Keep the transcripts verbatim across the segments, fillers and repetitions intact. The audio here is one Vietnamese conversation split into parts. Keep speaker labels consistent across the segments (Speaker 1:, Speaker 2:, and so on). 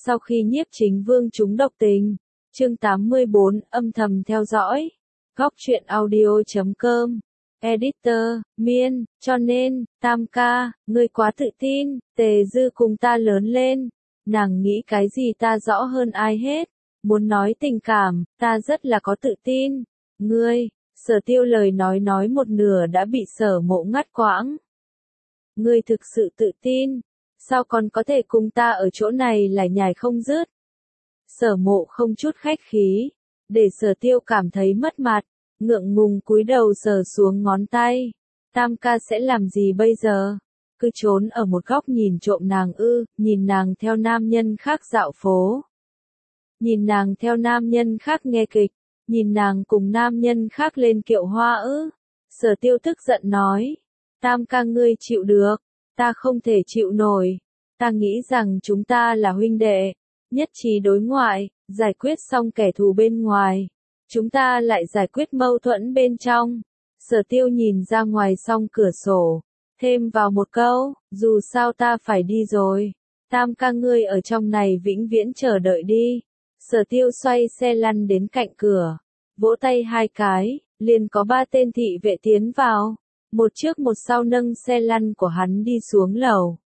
Speaker 1: Sau khi Nhiếp Chính Vương trúng độc tình, chương tám mươi bốn âm thầm theo dõi, góc truyện audio chấm com, editor, Miên, cho nên, Tam ca, ngươi quá tự tin, Tề Dư cùng ta lớn lên, nàng nghĩ cái gì ta rõ hơn ai hết, muốn nói tình cảm, ta rất là có tự tin, ngươi, Sở Tiêu lời nói nói một nửa đã bị Sở Mộ ngắt quãng. Ngươi thực sự tự tin, sao còn có thể cùng ta ở chỗ này lải nhải không dứt? Sở Mộ không chút khách khí, để Sở Tiêu cảm thấy mất mặt, ngượng ngùng cúi đầu sờ xuống ngón tay. Tam ca sẽ làm gì bây giờ? Cứ trốn ở một góc nhìn trộm nàng ư, nhìn nàng theo nam nhân khác dạo phố. Nhìn nàng theo nam nhân khác nghe kịch, nhìn nàng cùng nam nhân khác lên kiệu hoa ư. Sở Tiêu tức giận nói, Tam ca ngươi chịu được, ta không thể chịu nổi, ta nghĩ rằng chúng ta là huynh đệ, nhất trí đối ngoại, giải quyết xong kẻ thù bên ngoài, chúng ta lại giải quyết mâu thuẫn bên trong. Sở Tiêu nhìn ra ngoài song cửa sổ, thêm vào một câu, dù sao ta phải đi rồi, Tam ca ngươi ở trong này vĩnh viễn chờ đợi đi. Sở Tiêu xoay xe lăn đến cạnh cửa, vỗ tay hai cái, liền có ba tên thị vệ tiến vào, một trước một sau nâng xe lăn của hắn đi xuống lầu.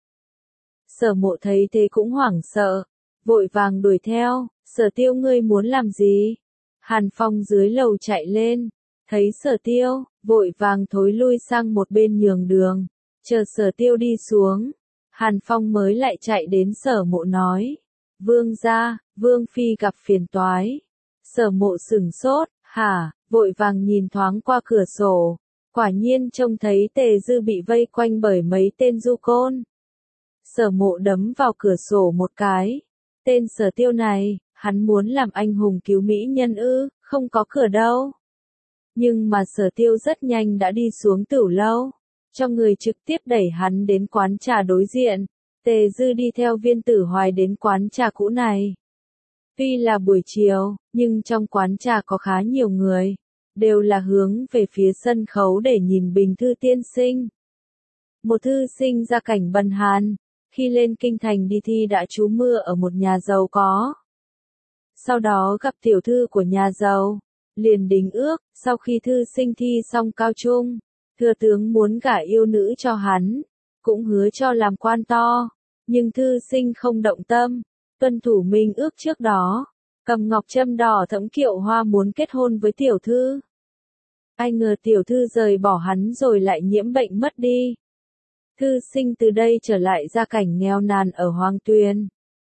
Speaker 1: Sở Mộ thấy thế cũng hoảng sợ, vội vàng đuổi theo, Sở Tiêu ngươi muốn làm gì? Hàn Phong dưới lầu chạy lên, thấy Sở Tiêu, vội vàng thối lui sang một bên nhường đường, chờ Sở Tiêu đi xuống. Hàn Phong mới lại chạy đến Sở Mộ nói, Vương gia, Vương phi gặp phiền toái. Sở Mộ sửng sốt, hả, vội vàng nhìn thoáng qua cửa sổ, quả nhiên trông thấy Tề Dư bị vây quanh bởi mấy tên du côn. Sở Mộ đấm vào cửa sổ một cái, tên Sở Tiêu này, hắn muốn làm anh hùng cứu mỹ nhân ư, không có cửa đâu. Nhưng mà Sở Tiêu rất nhanh đã đi xuống tửu lâu, cho người trực tiếp đẩy hắn đến quán trà đối diện. Tề Dư đi theo Viên Tử Hoài đến quán trà cũ này. Tuy là buổi chiều, nhưng trong quán trà có khá nhiều người, đều là hướng về phía sân khấu để nhìn Bình Thư tiên sinh. Một thư sinh gia cảnh bần hàn, khi lên kinh thành đi thi đã trú mưa ở một nhà giàu có. Sau đó gặp tiểu thư của nhà giàu, liền đính ước, sau khi thư sinh thi xong cao trung, thừa tướng muốn gả yêu nữ cho hắn, cũng hứa cho làm quan to, nhưng thư sinh không động tâm, tuân thủ minh ước trước đó, cầm ngọc trâm đỏ thẫm kiệu hoa muốn kết hôn với tiểu thư. Ai ngờ tiểu thư rời bỏ hắn rồi lại nhiễm bệnh mất đi. Thư sinh từ đây trở lại gia cảnh nghèo nàn ở Hoàng Tuyền.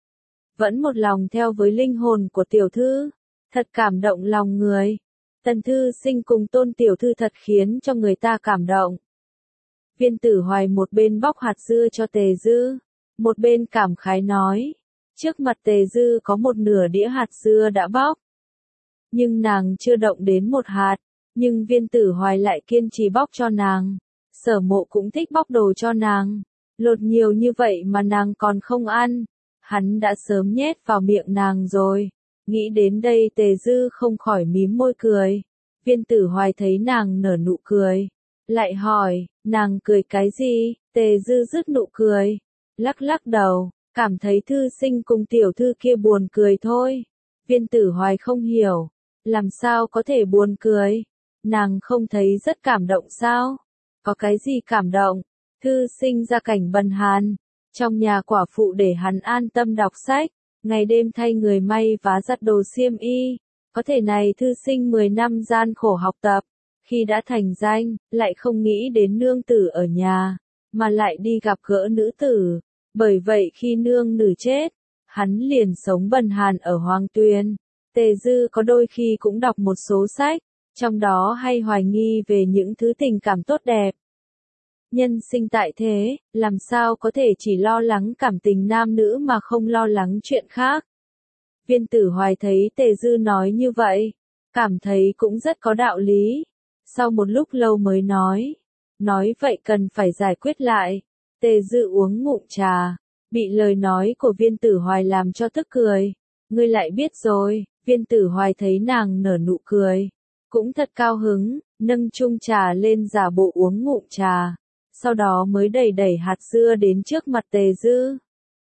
Speaker 1: Vẫn một lòng theo với linh hồn của tiểu thư, thật cảm động lòng người. Tần thư sinh cùng tôn tiểu thư thật khiến cho người ta cảm động. Viên Tử Hoài một bên bóc hạt dưa cho Tề Dư, một bên cảm khái nói, trước mặt Tề Dư có một nửa đĩa hạt dưa đã bóc. Nhưng nàng chưa động đến một hạt, nhưng Viên Tử Hoài lại kiên trì bóc cho nàng. Sở Mộ cũng thích bóc đồ cho nàng, lột nhiều như vậy mà nàng còn không ăn, hắn đã sớm nhét vào miệng nàng rồi. Nghĩ đến đây Tề Dư không khỏi mím môi cười. Viên Tử Hoài thấy nàng nở nụ cười, lại hỏi, nàng cười cái gì? Tề Dư dứt nụ cười, lắc lắc đầu, cảm thấy thư sinh cùng tiểu thư kia buồn cười thôi. Viên Tử Hoài không hiểu, làm sao có thể buồn cười? Nàng không thấy rất cảm động sao? Có cái gì cảm động? Thư sinh gia cảnh bần hàn, trong nhà quả phụ để hắn an tâm đọc sách, ngày đêm thay người may vá giặt đồ xiêm y. Có thể này thư sinh mười năm gian khổ học tập, khi đã thành danh, lại không nghĩ đến nương tử ở nhà, mà lại đi gặp gỡ nữ tử. Bởi vậy khi nương nữ chết, hắn liền sống bần hàn ở Hoàng Tuyền. Tề Dư có đôi khi cũng đọc một số sách, trong đó hay hoài nghi về những thứ tình cảm tốt đẹp. Nhân sinh tại thế, làm sao có thể chỉ lo lắng cảm tình nam nữ mà không lo lắng chuyện khác. Viên Tử Hoài thấy Tề Dư nói như vậy, cảm thấy cũng rất có đạo lý. Sau một lúc lâu mới nói, nói vậy cần phải giải quyết lại. Tề Dư uống ngụm trà, bị lời nói của Viên Tử Hoài làm cho tức cười. Ngươi lại biết rồi. Viên Tử Hoài thấy nàng nở nụ cười, cũng thật cao hứng, nâng chung trà lên giả bộ uống ngụm trà, sau đó mới đẩy đẩy hạt dưa đến trước mặt Tề Dư.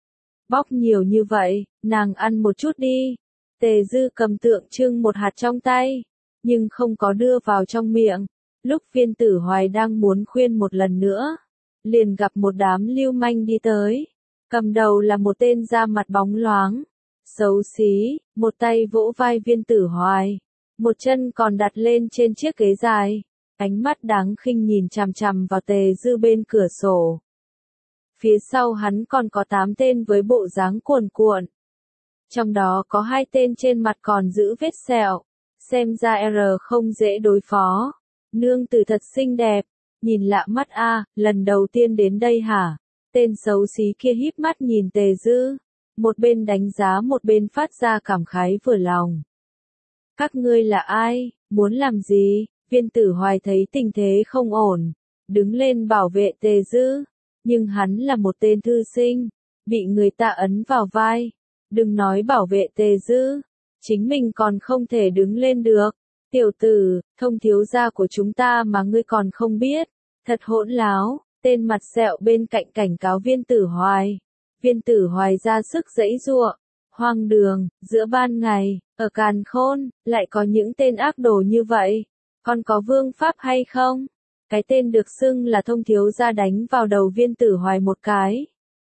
Speaker 1: Bóc nhiều như vậy, nàng ăn một chút đi. Tề Dư cầm tượng trưng một hạt trong tay, nhưng không có đưa vào trong miệng. Lúc Viên Tử Hoài đang muốn khuyên một lần nữa, liền gặp một đám lưu manh đi tới. Cầm đầu là một tên da mặt bóng loáng, xấu xí, một tay vỗ vai Viên Tử Hoài, một chân còn đặt lên trên chiếc ghế dài, ánh mắt đáng khinh nhìn chằm chằm vào Tề Dư bên cửa sổ. Phía sau hắn còn có tám tên với bộ dáng cuồn cuộn. Trong đó có hai tên trên mặt còn giữ vết sẹo, xem ra R không dễ đối phó. Nương tử thật xinh đẹp, nhìn lạ mắt a, lần đầu tiên đến đây hả? Tên xấu xí kia híp mắt nhìn Tề Dư, một bên đánh giá một bên phát ra cảm khái vừa lòng. Các ngươi là ai, muốn làm gì? Viên Tử Hoài thấy tình thế không ổn, đứng lên bảo vệ Tề Dư, nhưng hắn là một tên thư sinh, bị người ta ấn vào vai. Đừng nói bảo vệ Tề Dư, chính mình còn không thể đứng lên được. Tiểu tử, thông thiếu gia của chúng ta mà ngươi còn không biết, thật hỗn láo. Tên mặt sẹo bên cạnh cảnh cáo Viên Tử Hoài. Viên Tử Hoài ra sức giãy giụa. Hoang đường, giữa ban ngày, ở Càn Khôn, lại có những tên ác đồ như vậy. Còn có vương pháp hay không? Cái tên được xưng là thông thiếu gia đánh vào đầu Viên Tử Hoài một cái.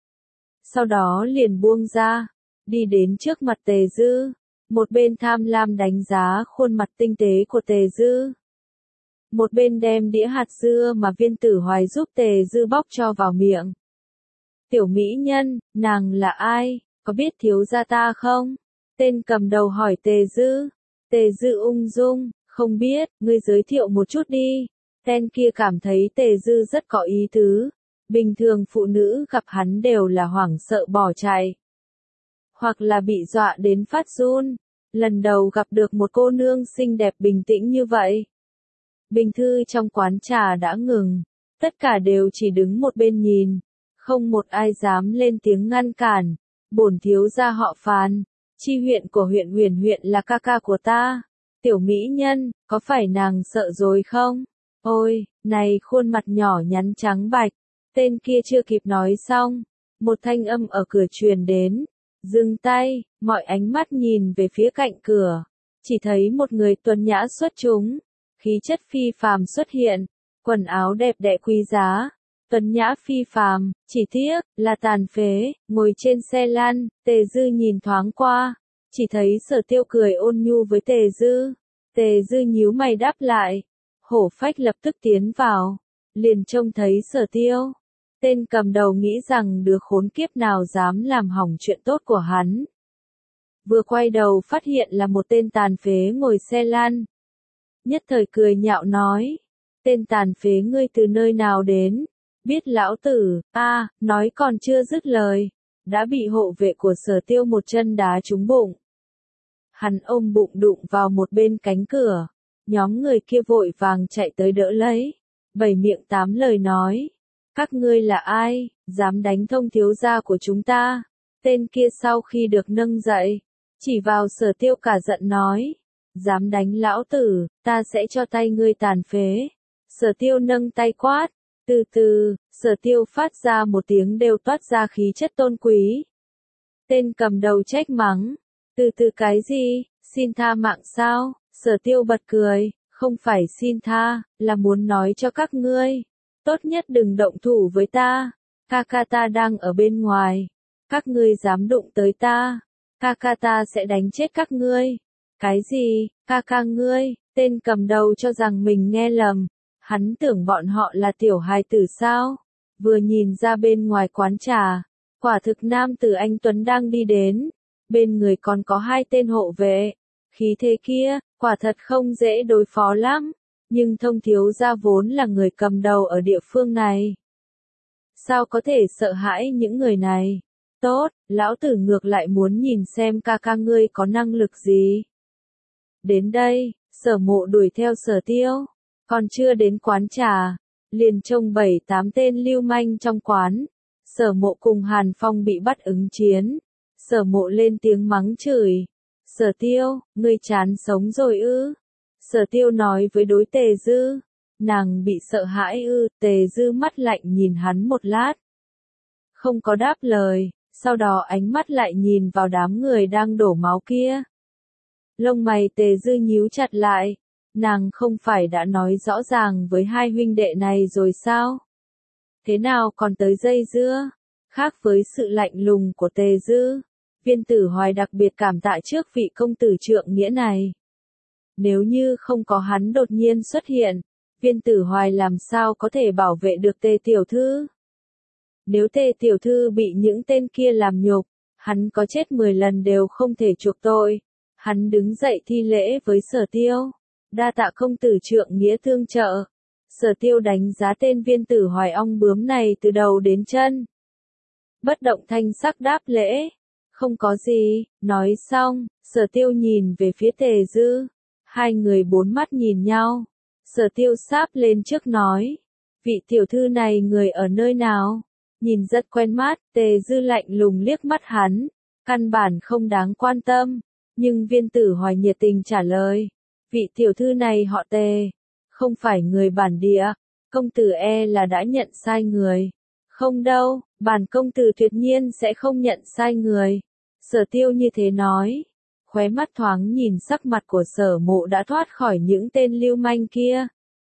Speaker 1: Sau đó liền buông ra, đi đến trước mặt Tề Dư. Một bên tham lam đánh giá khuôn mặt tinh tế của Tề Dư. Một bên đem đĩa hạt dưa mà Viên Tử Hoài giúp Tề Dư bóc cho vào miệng. Tiểu mỹ nhân, nàng là ai, có biết thiếu gia ta không? Tên cầm đầu hỏi Tề Dư. Tề Dư ung dung, không biết, ngươi giới thiệu một chút đi. Tên kia cảm thấy Tề Dư rất có ý tứ. Bình thường phụ nữ gặp hắn đều là hoảng sợ bỏ chạy, hoặc là bị dọa đến phát run. Lần đầu gặp được một cô nương xinh đẹp bình tĩnh như vậy. Bình thư trong quán trà đã ngừng, tất cả đều chỉ đứng một bên nhìn, không một ai dám lên tiếng ngăn cản. Bổn thiếu gia họ Phàn, chi huyện của huyện Huyền huyện là ca ca của ta. Tiểu mỹ nhân, có phải nàng sợ rồi không? Ôi, này khuôn mặt nhỏ nhắn trắng bạch. Tên kia chưa kịp nói xong, một thanh âm ở cửa truyền đến. Dừng tay, mọi ánh mắt nhìn về phía cạnh cửa, chỉ thấy một người tuấn nhã xuất chúng, khí chất phi phàm xuất hiện, quần áo đẹp đẽ quý giá, tuấn nhã phi phàm, chỉ tiếc là tàn phế, ngồi trên xe lăn. Tề Dư nhìn thoáng qua, chỉ thấy Sở Tiêu cười ôn nhu với Tề Dư. Tề Dư nhíu mày đáp lại, hổ phách lập tức tiến vào, liền trông thấy Sở Tiêu. Tên cầm đầu nghĩ rằng đứa khốn kiếp nào dám làm hỏng chuyện tốt của hắn. Vừa quay đầu phát hiện là một tên tàn phế ngồi xe lăn. Nhất thời cười nhạo nói, tên tàn phế ngươi từ nơi nào đến? Biết lão tử, a, nói còn chưa dứt lời, đã bị hộ vệ của Sở Tiêu một chân đá trúng bụng. Hắn ôm bụng đụng vào một bên cánh cửa, nhóm người kia vội vàng chạy tới đỡ lấy, bảy miệng tám lời nói. Các ngươi là ai, dám đánh thông thiếu gia của chúng ta? Tên kia sau khi được nâng dậy, chỉ vào Sở Tiêu cả giận nói, dám đánh lão tử, ta sẽ cho tay ngươi tàn phế. Sở Tiêu nâng tay quát, từ từ, Sở Tiêu phát ra một tiếng đều toát ra khí chất tôn quý. Tên cầm đầu trách mắng, từ từ cái gì, xin tha mạng sao? Sở Tiêu bật cười, không phải xin tha, là muốn nói cho các ngươi. Tốt nhất đừng động thủ với ta, ca ca ta đang ở bên ngoài, các ngươi dám đụng tới ta, ca ca ta sẽ đánh chết các ngươi. Cái gì, ca ca ngươi? Tên cầm đầu cho rằng mình nghe lầm, hắn tưởng bọn họ là tiểu hài tử sao? Vừa nhìn ra bên ngoài quán trà, quả thực nam tử anh Tuấn đang đi đến, bên người còn có hai tên hộ vệ, khí thế kia, quả thật không dễ đối phó lắm. Nhưng thông thiếu gia vốn là người cầm đầu ở địa phương này, sao có thể sợ hãi những người này? Tốt, lão tử ngược lại muốn nhìn xem ca ca ngươi có năng lực gì. Đến đây, Sở Mộ đuổi theo Sở Tiêu, còn chưa đến quán trà, liền trông bảy tám tên lưu manh trong quán. Sở Mộ cùng Hàn Phong bị bắt ứng chiến, Sở Mộ lên tiếng mắng chửi, Sở Tiêu, ngươi chán sống rồi ư? Sở Tiêu nói với đối Tề Dư, nàng bị sợ hãi ư? Tề Dư mắt lạnh nhìn hắn một lát, không có đáp lời. sau đó ánh mắt lại nhìn vào đám người đang đổ máu kia. Lông mày Tề Dư nhíu chặt lại, nàng không phải đã nói rõ ràng với hai huynh đệ này rồi sao? Thế nào còn tới dây dưa? Khác với sự lạnh lùng của Tề Dư, Viên Tử Hoài đặc biệt cảm tạ trước vị công tử trượng nghĩa này. Nếu như không có hắn đột nhiên xuất hiện, Viên Tử Hoài làm sao có thể bảo vệ được Tề tiểu thư? Nếu Tề tiểu thư bị những tên kia làm nhục, hắn có chết mười lần đều không thể chuộc tội. Hắn đứng dậy thi lễ với Sở Tiêu, đa tạ công tử trượng nghĩa tương trợ. Sở Tiêu đánh giá tên Viên Tử Hoài ong bướm này từ đầu đến chân. Bất động thanh sắc đáp lễ, không có gì, nói xong, Sở Tiêu nhìn về phía Tề Dư, hai người bốn mắt nhìn nhau. Sở Tiêu sáp lên trước nói, vị tiểu thư này người ở nơi nào? Nhìn rất quen mắt, Tề Dư lạnh lùng liếc mắt hắn, căn bản không đáng quan tâm, nhưng Viên Tử Hoài nhiệt tình trả lời, vị tiểu thư này họ Tề, không phải người bản địa, công tử e là đã nhận sai người. Không đâu, bản công tử tuyệt nhiên sẽ không nhận sai người. Sở Tiêu như thế nói, khóe mắt thoáng nhìn sắc mặt của Sở Mộ đã thoát khỏi những tên lưu manh kia.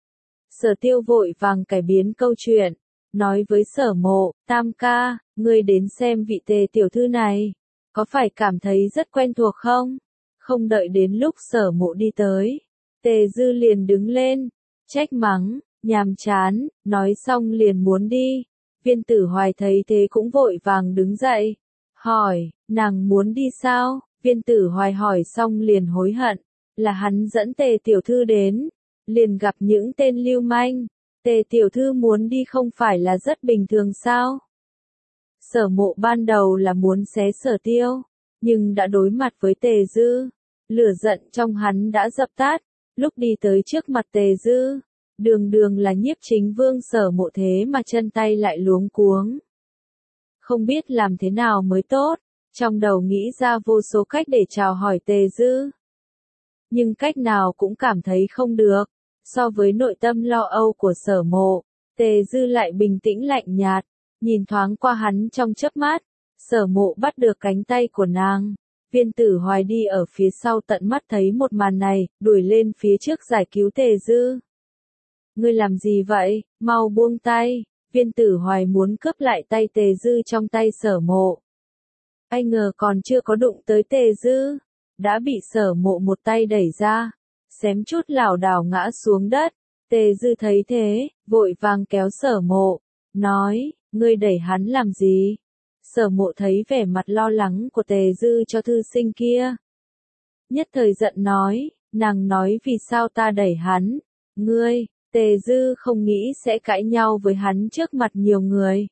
Speaker 1: Sở Tiêu vội vàng cải biến câu chuyện, nói với Sở Mộ, Tam ca, ngươi đến xem vị Tề tiểu thư này, có phải cảm thấy rất quen thuộc không? Không đợi đến lúc Sở Mộ đi tới, Tề Dư liền đứng lên, trách mắng, nhàm chán, nói xong liền muốn đi. Viên Tử Hoài thấy thế cũng vội vàng đứng dậy, hỏi, nàng muốn đi sao? Viên Tử Hoài hỏi xong liền hối hận, là hắn dẫn Tề tiểu thư đến, liền gặp những tên lưu manh. Tề tiểu thư muốn đi không phải là rất bình thường sao? Sở Mộ ban đầu là muốn xé Sở Tiêu, nhưng đã đối mặt với Tề Dư, lửa giận trong hắn đã dập tắt, lúc đi tới trước mặt Tề Dư, đường đường là Nhiếp Chính Vương Sở Mộ thế mà chân tay lại luống cuống. Không biết làm thế nào mới tốt, trong đầu nghĩ ra vô số cách để chào hỏi Tề Dư. Nhưng cách nào cũng cảm thấy không được, so với nội tâm lo âu của Sở Mộ, Tề Dư lại bình tĩnh lạnh nhạt, nhìn thoáng qua hắn trong chớp mắt, Sở Mộ bắt được cánh tay của nàng. Viên Tử Hoài đi ở phía sau tận mắt thấy một màn này, đuổi lên phía trước giải cứu Tề Dư. Ngươi làm gì vậy, mau buông tay, Viên Tử Hoài muốn cướp lại tay Tề Dư trong tay Sở Mộ. Ai ngờ còn chưa có đụng tới Tề Dư, đã bị Sở Mộ một tay đẩy ra, xém chút lảo đảo ngã xuống đất. Tề Dư thấy thế, vội vàng kéo Sở Mộ, nói, ngươi đẩy hắn làm gì? Sở Mộ thấy vẻ mặt lo lắng của Tề Dư cho thư sinh kia, nhất thời giận nói, nàng nói vì sao ta đẩy hắn? Ngươi, Tề Dư không nghĩ sẽ cãi nhau với hắn trước mặt nhiều người,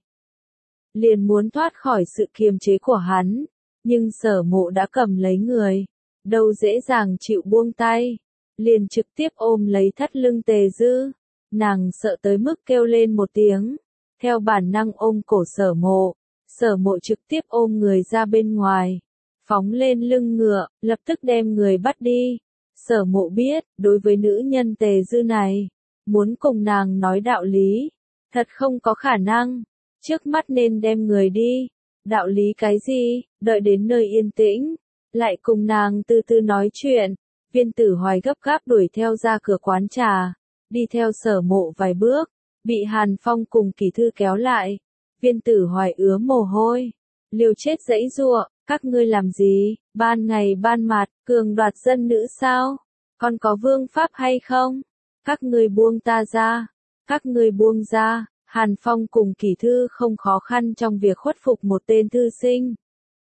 Speaker 1: liền muốn thoát khỏi sự kiềm chế của hắn, nhưng Sở Mộ đã cầm lấy người, đâu dễ dàng chịu buông tay, liền trực tiếp ôm lấy thắt lưng Tề Dư, nàng sợ tới mức kêu lên một tiếng, theo bản năng ôm cổ Sở Mộ. Sở Mộ trực tiếp ôm người ra bên ngoài, phóng lên lưng ngựa, lập tức đem người bắt đi. Sở Mộ biết, đối với nữ nhân Tề Dư này, muốn cùng nàng nói đạo lý, thật không có khả năng, trước mắt nên đem người đi. Đạo lý cái gì, đợi đến nơi yên tĩnh, lại cùng nàng từ từ nói chuyện. Viên Tử Hoài gấp gáp đuổi theo ra cửa quán trà, đi theo Sở Mộ vài bước, bị Hàn Phong cùng Kỳ Thư kéo lại. Viên Tử Hoài ứa mồ hôi, liều chết giãy giụa, các ngươi làm gì, ban ngày ban mặt, cường đoạt dân nữ sao? Còn có vương pháp hay không? Các ngươi buông ta ra, các ngươi buông ra. Hàn Phong cùng Kỳ Thư không khó khăn trong việc khuất phục một tên thư sinh.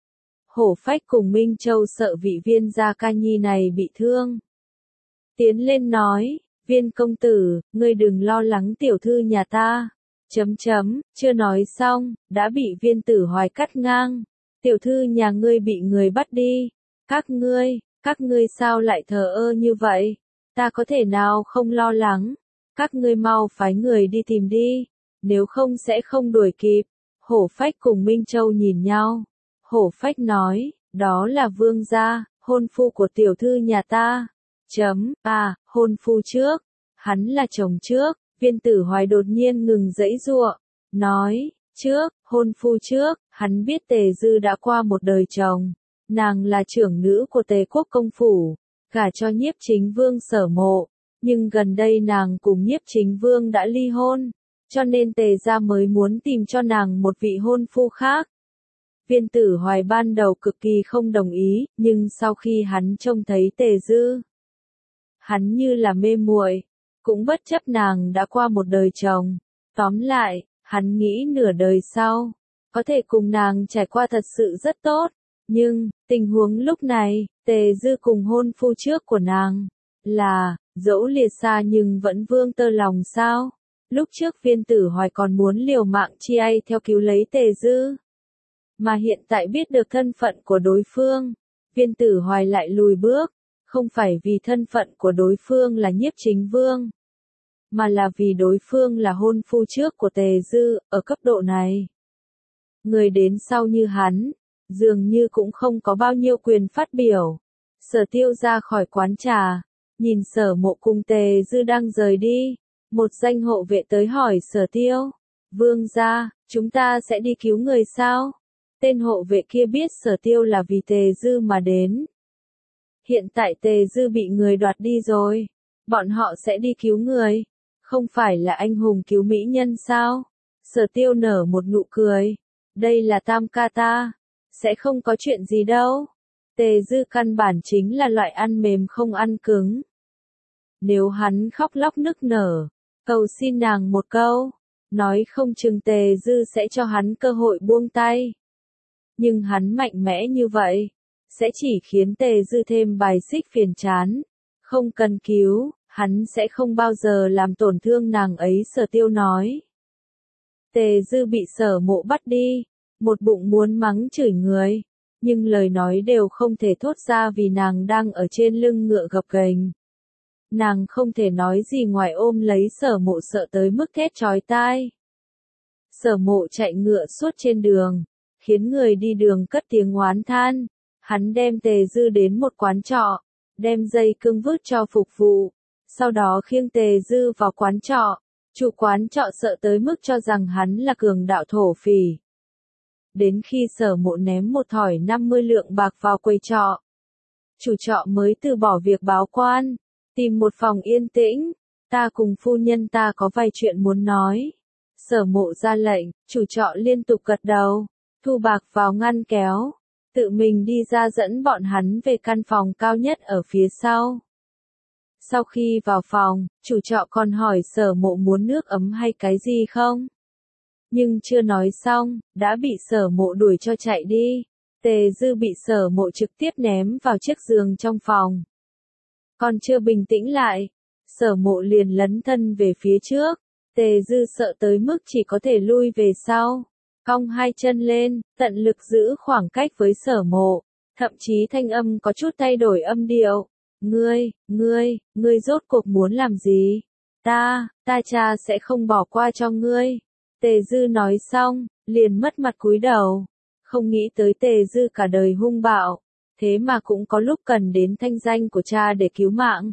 Speaker 1: Hổ Phách cùng Minh Châu sợ vị Viên gia ca nhi này bị thương, tiến lên nói, Viên công tử, ngươi đừng lo lắng tiểu thư nhà ta. Chấm chấm, chưa nói xong, đã bị Viên Tử Hoài cắt ngang. Tiểu thư nhà ngươi bị người bắt đi. Các ngươi, các ngươi sao lại thờ ơ như vậy? Ta có thể nào không lo lắng? Các ngươi mau phái người đi tìm đi, nếu không sẽ không đuổi kịp. Hổ Phách cùng Minh Châu nhìn nhau. Hổ Phách nói, đó là Vương gia, hôn phu của tiểu thư nhà ta. Chấm, à, hôn phu trước, hắn là chồng trước. Viên Tử Hoài đột nhiên ngừng giãy giụa, nói, trước, hôn phu trước, Hắn biết Tề Dư đã qua một đời chồng, nàng là trưởng nữ của Tề quốc công phủ, gả cho Nhiếp Chính Vương Sở Mộ, nhưng gần đây nàng cùng Nhiếp Chính Vương đã ly hôn, cho nên Tề gia mới muốn tìm cho nàng một vị hôn phu khác. Viên Tử Hoài ban đầu cực kỳ không đồng ý, nhưng sau khi hắn trông thấy Tề Dư, hắn như là mê muội, cũng bất chấp nàng đã qua một đời chồng. Tóm lại, hắn nghĩ nửa đời sau, có thể cùng nàng trải qua thật sự rất tốt. Nhưng, tình huống lúc này, Tề Dư cùng hôn phu trước của nàng, là, dẫu lìa xa nhưng vẫn vương tơ lòng sao. Lúc trước Viên Tử Hoài còn muốn liều mạng chi ai theo cứu lấy Tề Dư. Mà hiện tại biết được thân phận của đối phương, Viên Tử Hoài lại lùi bước, không phải vì thân phận của đối phương là Nhiếp Chính Vương, mà là vì đối phương là hôn phu trước của Tề Dư, ở cấp độ này. Người đến sau như hắn, dường như cũng không có bao nhiêu quyền phát biểu. Sở Tiêu ra khỏi quán trà, nhìn Sở Mộ cùng Tề Dư đang rời đi, một danh hộ vệ tới hỏi Sở Tiêu, Vương gia, chúng ta sẽ đi cứu người sao? Tên hộ vệ kia biết Sở Tiêu là vì Tề Dư mà đến. Hiện tại Tề Dư bị người đoạt đi rồi, bọn họ sẽ đi cứu người, không phải là anh hùng cứu mỹ nhân sao? Sở Tiêu nở một nụ cười, đây là tam ca ta, sẽ không có chuyện gì đâu. Tề Dư căn bản chính là loại ăn mềm không ăn cứng. Nếu hắn khóc lóc nức nở, cầu xin nàng một câu, nói không chừng Tề Dư sẽ cho hắn cơ hội buông tay. Nhưng hắn mạnh mẽ như vậy, sẽ chỉ khiến Tề Dư thêm bài xích phiền chán. Không cần cứu, hắn sẽ không bao giờ làm tổn thương nàng ấy. Sở Tiêu nói. Tề Dư bị Sở Mộ bắt đi, một bụng muốn mắng chửi người, nhưng lời nói đều không thể thốt ra vì nàng đang ở trên lưng ngựa gập ghềnh. Nàng không thể nói gì ngoài ôm lấy Sở Mộ sợ tới mức thét chói tai. Sở Mộ chạy ngựa suốt trên đường, khiến người đi đường cất tiếng oán than. Hắn đem Tề Dư đến một quán trọ, đem dây cương vứt cho phục vụ, sau đó khiêng Tề Dư vào quán trọ. Chủ quán trọ sợ tới mức cho rằng hắn là cường đạo thổ phỉ. Đến khi Sở Mộ ném một thỏi năm mươi lượng bạc vào quầy trọ, chủ trọ mới từ bỏ việc báo quan, tìm một phòng yên tĩnh. Ta cùng phu nhân ta có vài chuyện muốn nói. Sở Mộ ra lệnh, chủ trọ liên tục gật đầu, thu bạc vào ngăn kéo, tự mình đi ra dẫn bọn hắn về căn phòng cao nhất ở phía sau. Sau khi vào phòng, chủ trọ còn hỏi Sở Mộ muốn nước ấm hay cái gì không? Nhưng chưa nói xong, đã bị Sở Mộ đuổi cho chạy đi. Tề Dư bị Sở Mộ trực tiếp ném vào chiếc giường trong phòng. Còn chưa bình tĩnh lại, Sở Mộ liền lấn thân về phía trước. Tề Dư sợ tới mức chỉ có thể lui về sau, cong hai chân lên, tận lực giữ khoảng cách với Sở Mộ, thậm chí thanh âm có chút thay đổi âm điệu. Ngươi, ngươi, ngươi rốt cuộc muốn làm gì? Ta, ta cha sẽ không bỏ qua cho ngươi. Tề Dư nói xong, liền mất mặt cúi đầu. Không nghĩ tới Tề Dư cả đời hung bạo, thế mà cũng có lúc cần đến thanh danh của cha để cứu mạng.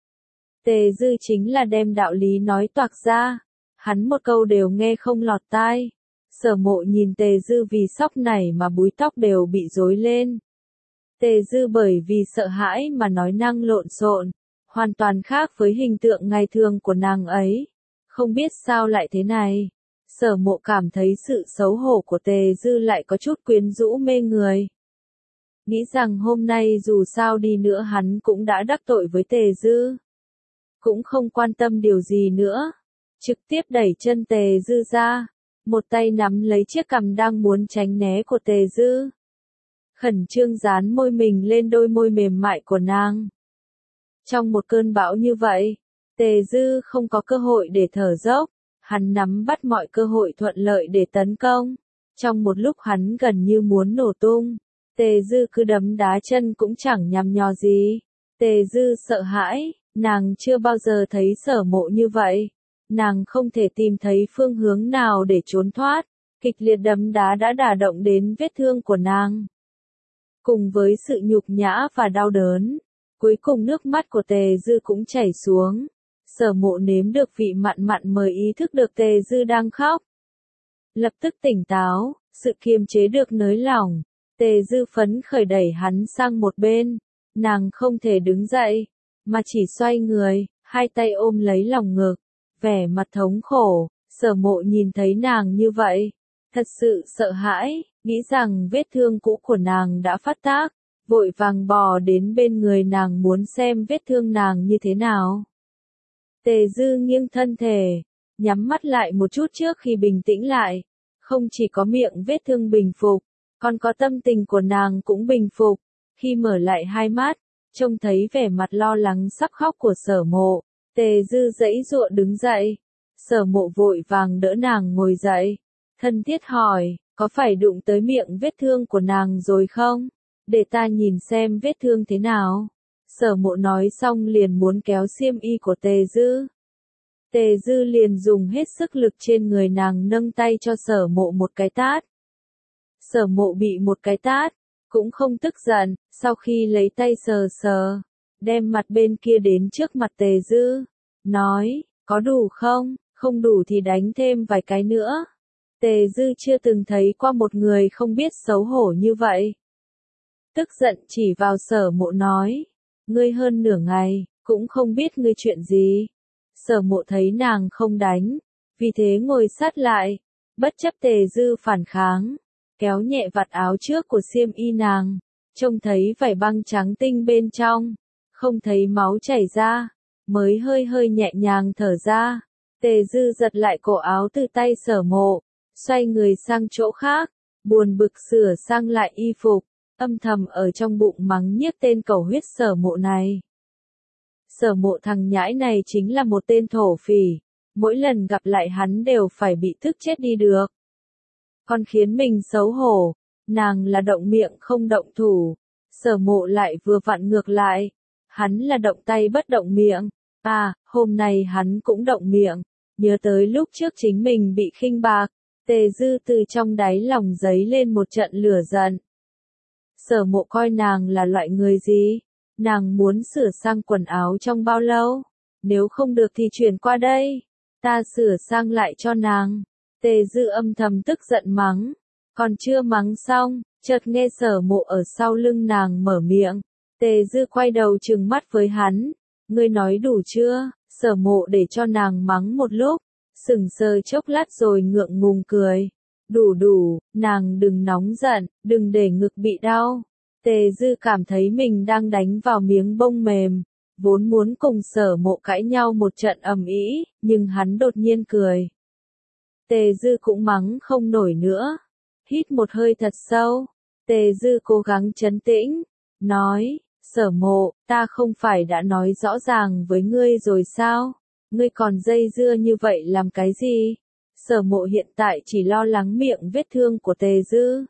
Speaker 1: Tề Dư chính là đem đạo lý nói toạc ra, hắn một câu đều nghe không lọt tai. Sở Mộ nhìn Tề Dư vì sốc này mà búi tóc đều bị rối lên. Tề Dư bởi vì sợ hãi mà nói năng lộn xộn, hoàn toàn khác với hình tượng ngày thường của nàng ấy. Không biết sao lại thế này. Sở Mộ cảm thấy sự xấu hổ của Tề Dư lại có chút quyến rũ mê người. Nghĩ rằng hôm nay dù sao đi nữa hắn cũng đã đắc tội với Tề Dư. Cũng không quan tâm điều gì nữa. Trực tiếp đẩy chân Tề Dư ra. Một tay nắm lấy chiếc cằm đang muốn tránh né của Tề Dư. Khẩn trương dán môi mình lên đôi môi mềm mại của nàng. Trong một cơn bão như vậy, Tề Dư không có cơ hội để thở dốc. Hắn nắm bắt mọi cơ hội thuận lợi để tấn công. Trong một lúc hắn gần như muốn nổ tung, Tề Dư cứ đấm đá chân cũng chẳng nhằm nhò gì. Tề Dư sợ hãi, nàng chưa bao giờ thấy Sở Mộ như vậy. Nàng không thể tìm thấy phương hướng nào để trốn thoát. Kịch liệt đấm đá đã đả động đến vết thương của nàng. Cùng với sự nhục nhã và đau đớn, cuối cùng nước mắt của Tề Dư cũng chảy xuống. Sở Mộ nếm được vị mặn mặn mới ý thức được Tề Dư đang khóc. Lập tức tỉnh táo, sự kiềm chế được nới lỏng. Tề Dư phấn khởi đẩy hắn sang một bên, nàng không thể đứng dậy, mà chỉ xoay người, hai tay ôm lấy lòng ngực, vẻ mặt thống khổ. Sở Mộ nhìn thấy nàng như vậy, thật sự sợ hãi, nghĩ rằng vết thương cũ của nàng đã phát tác, vội vàng bò đến bên người nàng muốn xem vết thương nàng như thế nào. Tề Dư nghiêng thân thể, nhắm mắt lại một chút trước khi bình tĩnh lại, không chỉ có miệng vết thương bình phục, còn có tâm tình của nàng cũng bình phục. Khi mở lại hai mắt, trông thấy vẻ mặt lo lắng sắp khóc của Sở Mộ, Tề Dư giãy giụa đứng dậy. Sở Mộ vội vàng đỡ nàng ngồi dậy, thân thiết hỏi, có phải đụng tới miệng vết thương của nàng rồi không? Để ta nhìn xem vết thương thế nào. Sở Mộ nói xong liền muốn kéo xiêm y của Tề Dư. Tề Dư liền dùng hết sức lực trên người nàng nâng tay cho Sở Mộ một cái tát. Sở Mộ bị một cái tát, cũng không tức giận, sau khi lấy tay sờ sờ, đem mặt bên kia đến trước mặt Tề Dư, nói, có đủ không, không đủ thì đánh thêm vài cái nữa. Tề Dư chưa từng thấy qua một người không biết xấu hổ như vậy. Tức giận chỉ vào Sở Mộ nói, ngươi hơn nửa ngày, cũng không biết ngươi chuyện gì. Sở Mộ thấy nàng không đánh, vì thế ngồi sát lại, bất chấp Tề Dư phản kháng, kéo nhẹ vạt áo trước của xiêm y nàng, trông thấy vải băng trắng tinh bên trong, không thấy máu chảy ra, mới hơi hơi nhẹ nhàng thở ra. Tề Dư giật lại cổ áo từ tay Sở Mộ, xoay người sang chỗ khác, buồn bực sửa sang lại y phục, âm thầm ở trong bụng mắng nhiếc tên cầu huyết Sở Mộ này. Sở Mộ thằng nhãi này chính là một tên thổ phỉ, mỗi lần gặp lại hắn đều phải bị tức chết đi được. Còn khiến mình xấu hổ, nàng là động miệng không động thủ, Sở Mộ lại vừa vặn ngược lại, hắn là động tay bất động miệng. À, hôm nay hắn cũng động miệng, nhớ tới lúc trước chính mình bị khinh bạc, Tề Dư từ trong đáy lòng dấy lên một trận lửa giận. Sở Mộ coi nàng là loại người gì? Nàng muốn sửa sang quần áo trong bao lâu? Nếu không được thì chuyển qua đây, ta sửa sang lại cho nàng. Tề Dư âm thầm tức giận mắng, còn chưa mắng xong, chợt nghe Sở Mộ ở sau lưng nàng mở miệng. Tề Dư quay đầu trừng mắt với hắn, ngươi nói đủ chưa? Sở Mộ để cho nàng mắng một lúc, sững sờ chốc lát rồi ngượng ngùng cười. Đủ đủ, nàng đừng nóng giận, đừng để ngực bị đau. Tề Dư cảm thấy mình đang đánh vào miếng bông mềm, vốn muốn cùng Sở Mộ cãi nhau một trận ầm ĩ, nhưng hắn đột nhiên cười. Tề Dư cũng mắng không nổi nữa. Hít một hơi thật sâu, Tề Dư cố gắng trấn tĩnh, nói, Sở Mộ, ta không phải đã nói rõ ràng với ngươi rồi sao? Ngươi còn dây dưa như vậy làm cái gì? Sở Mộ hiện tại chỉ lo lắng miệng vết thương của Tề Dư,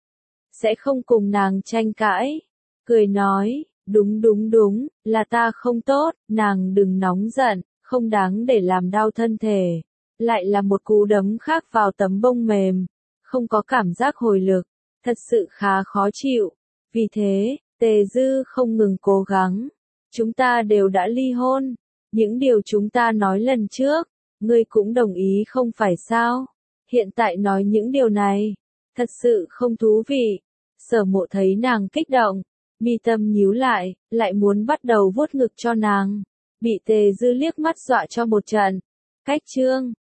Speaker 1: sẽ không cùng nàng tranh cãi. Cười nói, đúng đúng đúng, là ta không tốt, nàng đừng nóng giận, không đáng để làm đau thân thể. Lại là một cú đấm khác vào tấm bông mềm, không có cảm giác hồi lực, thật sự khá khó chịu. Vì thế, Tề Dư không ngừng cố gắng. Chúng ta đều đã ly hôn, những điều chúng ta nói lần trước, ngươi cũng đồng ý không phải sao? Hiện tại nói những điều này, thật sự không thú vị. Sở Mộ thấy nàng kích động, mi tâm nhíu lại, lại muốn bắt đầu vuốt ngực cho nàng. Bị Tề Dư liếc mắt dọa cho một trận. Cách chương